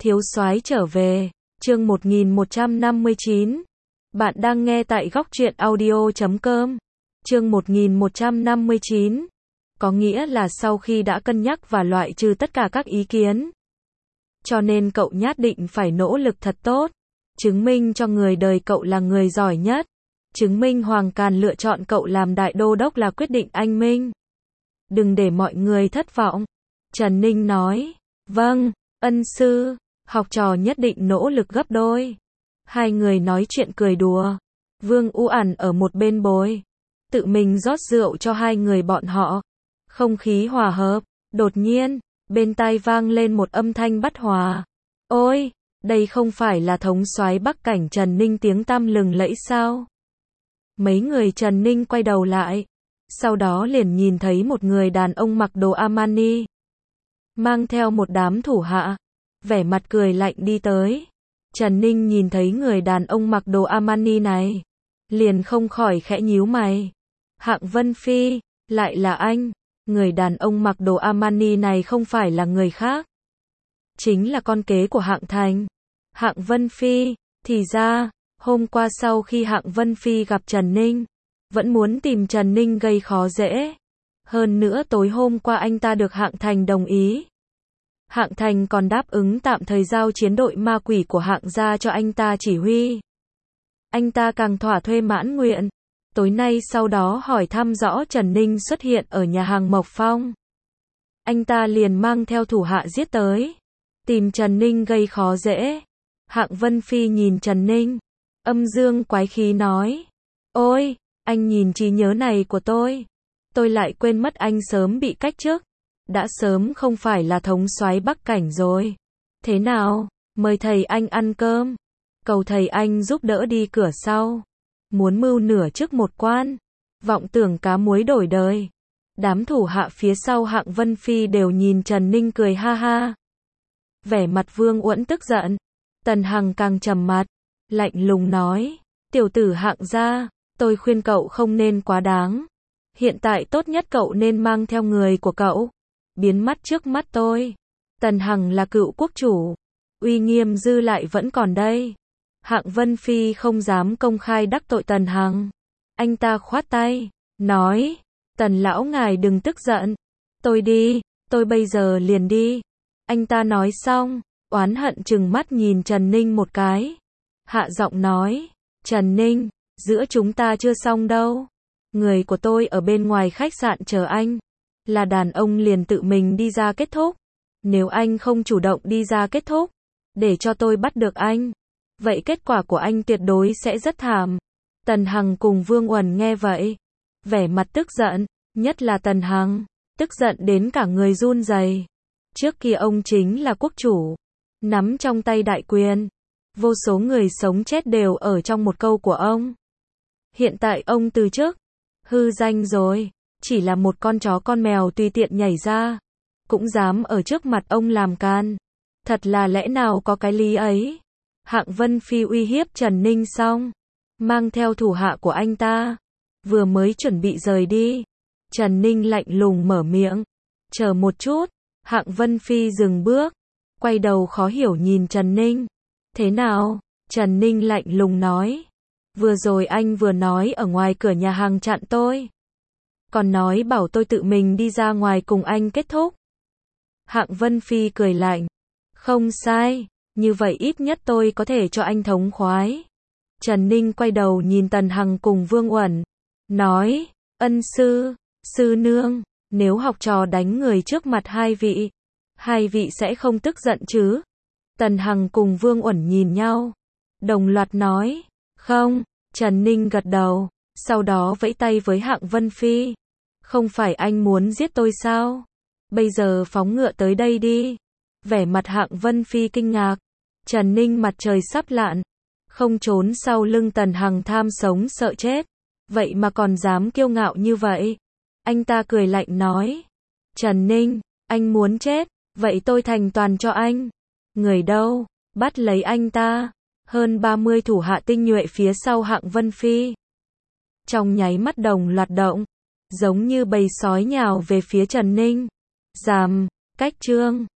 Thiếu soái trở về, chương 1159. Bạn đang nghe tại góc truyện audio.com. Chương 1159. Có nghĩa là sau khi đã cân nhắc và loại trừ tất cả các ý kiến, cho nên cậu nhất định phải nỗ lực thật tốt, chứng minh cho người đời cậu là người giỏi nhất, chứng minh Hoàng Càn lựa chọn cậu làm đại đô đốc là quyết định anh minh. Đừng để mọi người thất vọng. Trần Ninh nói, vâng, ân sư, học trò nhất định nỗ lực gấp đôi. Hai người nói chuyện cười đùa. Vương U ẩn ở một bên bồi, tự mình rót rượu cho hai người bọn họ. Không khí hòa hợp. Đột nhiên, bên tai vang lên một âm thanh bất hòa. Ôi, đây không phải là thống soái Bắc Cảnh Trần Ninh tiếng tăm lừng lẫy sao? Mấy người Trần Ninh quay đầu lại, sau đó liền nhìn thấy một người đàn ông mặc đồ Armani, mang theo một đám thủ hạ, vẻ mặt cười lạnh đi tới. Trần Ninh nhìn thấy người đàn ông mặc đồ Armani này, liền không khỏi khẽ nhíu mày. Hạng Vân Phi, lại là anh. Người đàn ông mặc đồ Armani này không phải là người khác, chính là con kế của Hạng Thành, Hạng Vân Phi. Thì ra, hôm qua sau khi Hạng Vân Phi gặp Trần Ninh, vẫn muốn tìm Trần Ninh gây khó dễ. Hơn nữa tối hôm qua anh ta được Hạng Thành đồng ý. Hạng Thành còn đáp ứng tạm thời giao chiến đội ma quỷ của Hạng gia cho anh ta chỉ huy. Anh ta càng thỏa thuê mãn nguyện. Tối nay sau đó hỏi thăm rõ Trần Ninh xuất hiện ở nhà hàng Mộc Phong. Anh ta liền mang theo thủ hạ giết tới, tìm Trần Ninh gây khó dễ. Hạng Vân Phi nhìn Trần Ninh, âm dương quái khí nói, ôi, anh nhìn trí nhớ này của tôi lại quên mất anh sớm bị cách chức, đã sớm không phải là thống soái Bắc Cảnh rồi. Thế nào, mời thầy anh ăn cơm, cầu thầy anh giúp đỡ đi cửa sau. Muốn mưu nửa chức một quan, vọng tưởng cá muối đổi đời. Đám thủ hạ phía sau Hạng Vân Phi đều nhìn Trần Ninh cười ha ha. Vẻ mặt Vương Uẩn tức giận. Tần Hằng càng trầm mặt, lạnh lùng nói, tiểu tử Hạng gia, tôi khuyên cậu không nên quá đáng. Hiện tại tốt nhất cậu nên mang theo người của cậu, biến mất trước mắt tôi. Tần Hằng là cựu quốc chủ, uy nghiêm dư lại vẫn còn đây. Hạng Vân Phi không dám công khai đắc tội Tần Hằng. Anh ta khoát tay, nói, Tần lão ngài đừng tức giận. Tôi đi, tôi bây giờ liền đi. Anh ta nói xong, oán hận trừng mắt nhìn Trần Ninh một cái. Hạ giọng nói, Trần Ninh, giữa chúng ta chưa xong đâu. Người của tôi ở bên ngoài khách sạn chờ anh. Là đàn ông liền tự mình đi ra kết thúc. Nếu anh không chủ động đi ra kết thúc, để cho tôi bắt được anh, vậy kết quả của anh tuyệt đối sẽ rất thảm. Tần Hằng cùng Vương Uẩn nghe vậy, vẻ mặt tức giận, nhất là Tần Hằng, tức giận đến cả người run rẩy. Trước kia ông chính là quốc chủ, nắm trong tay đại quyền, vô số người sống chết đều ở trong một câu của ông. Hiện tại ông từ chức, hư danh rồi, chỉ là một con chó con mèo tùy tiện nhảy ra, cũng dám ở trước mặt ông làm can. Thật là lẽ nào có cái lý ấy. Hạng Vân Phi uy hiếp Trần Ninh xong, mang theo thủ hạ của anh ta, vừa mới chuẩn bị rời đi. Trần Ninh lạnh lùng mở miệng, chờ một chút. Hạng Vân Phi dừng bước, quay đầu khó hiểu nhìn Trần Ninh. Thế nào? Trần Ninh lạnh lùng nói, vừa rồi anh vừa nói ở ngoài cửa nhà hàng chặn tôi, còn nói bảo tôi tự mình đi ra ngoài cùng anh kết thúc. Hạng Vân Phi cười lạnh, không sai, như vậy ít nhất tôi có thể cho anh thống khoái. Trần Ninh quay đầu nhìn Tần Hằng cùng Vương Uẩn, nói, ân sư, sư nương, nếu học trò đánh người trước mặt hai vị sẽ không tức giận chứ? Tần Hằng cùng Vương Uẩn nhìn nhau, đồng loạt nói, không. Trần Ninh gật đầu, sau đó vẫy tay với Hạng Vân Phi, không phải anh muốn giết tôi sao? Bây giờ phóng ngựa tới đây đi. Vẻ mặt Hạng Vân Phi kinh ngạc. Trần Ninh mặt trời sắp lặn, không trốn sau lưng Tần Hằng tham sống sợ chết, vậy mà còn dám kiêu ngạo như vậy. Anh ta cười lạnh nói, Trần Ninh, anh muốn chết, vậy tôi thành toàn cho anh. Người đâu? Bắt lấy anh ta. Hơn 30 thủ hạ tinh nhuệ phía sau Hạng Vân Phi, trong nháy mắt đồng loạt động, giống như bầy sói nhào về phía Trần Ninh. Ràm, cách chương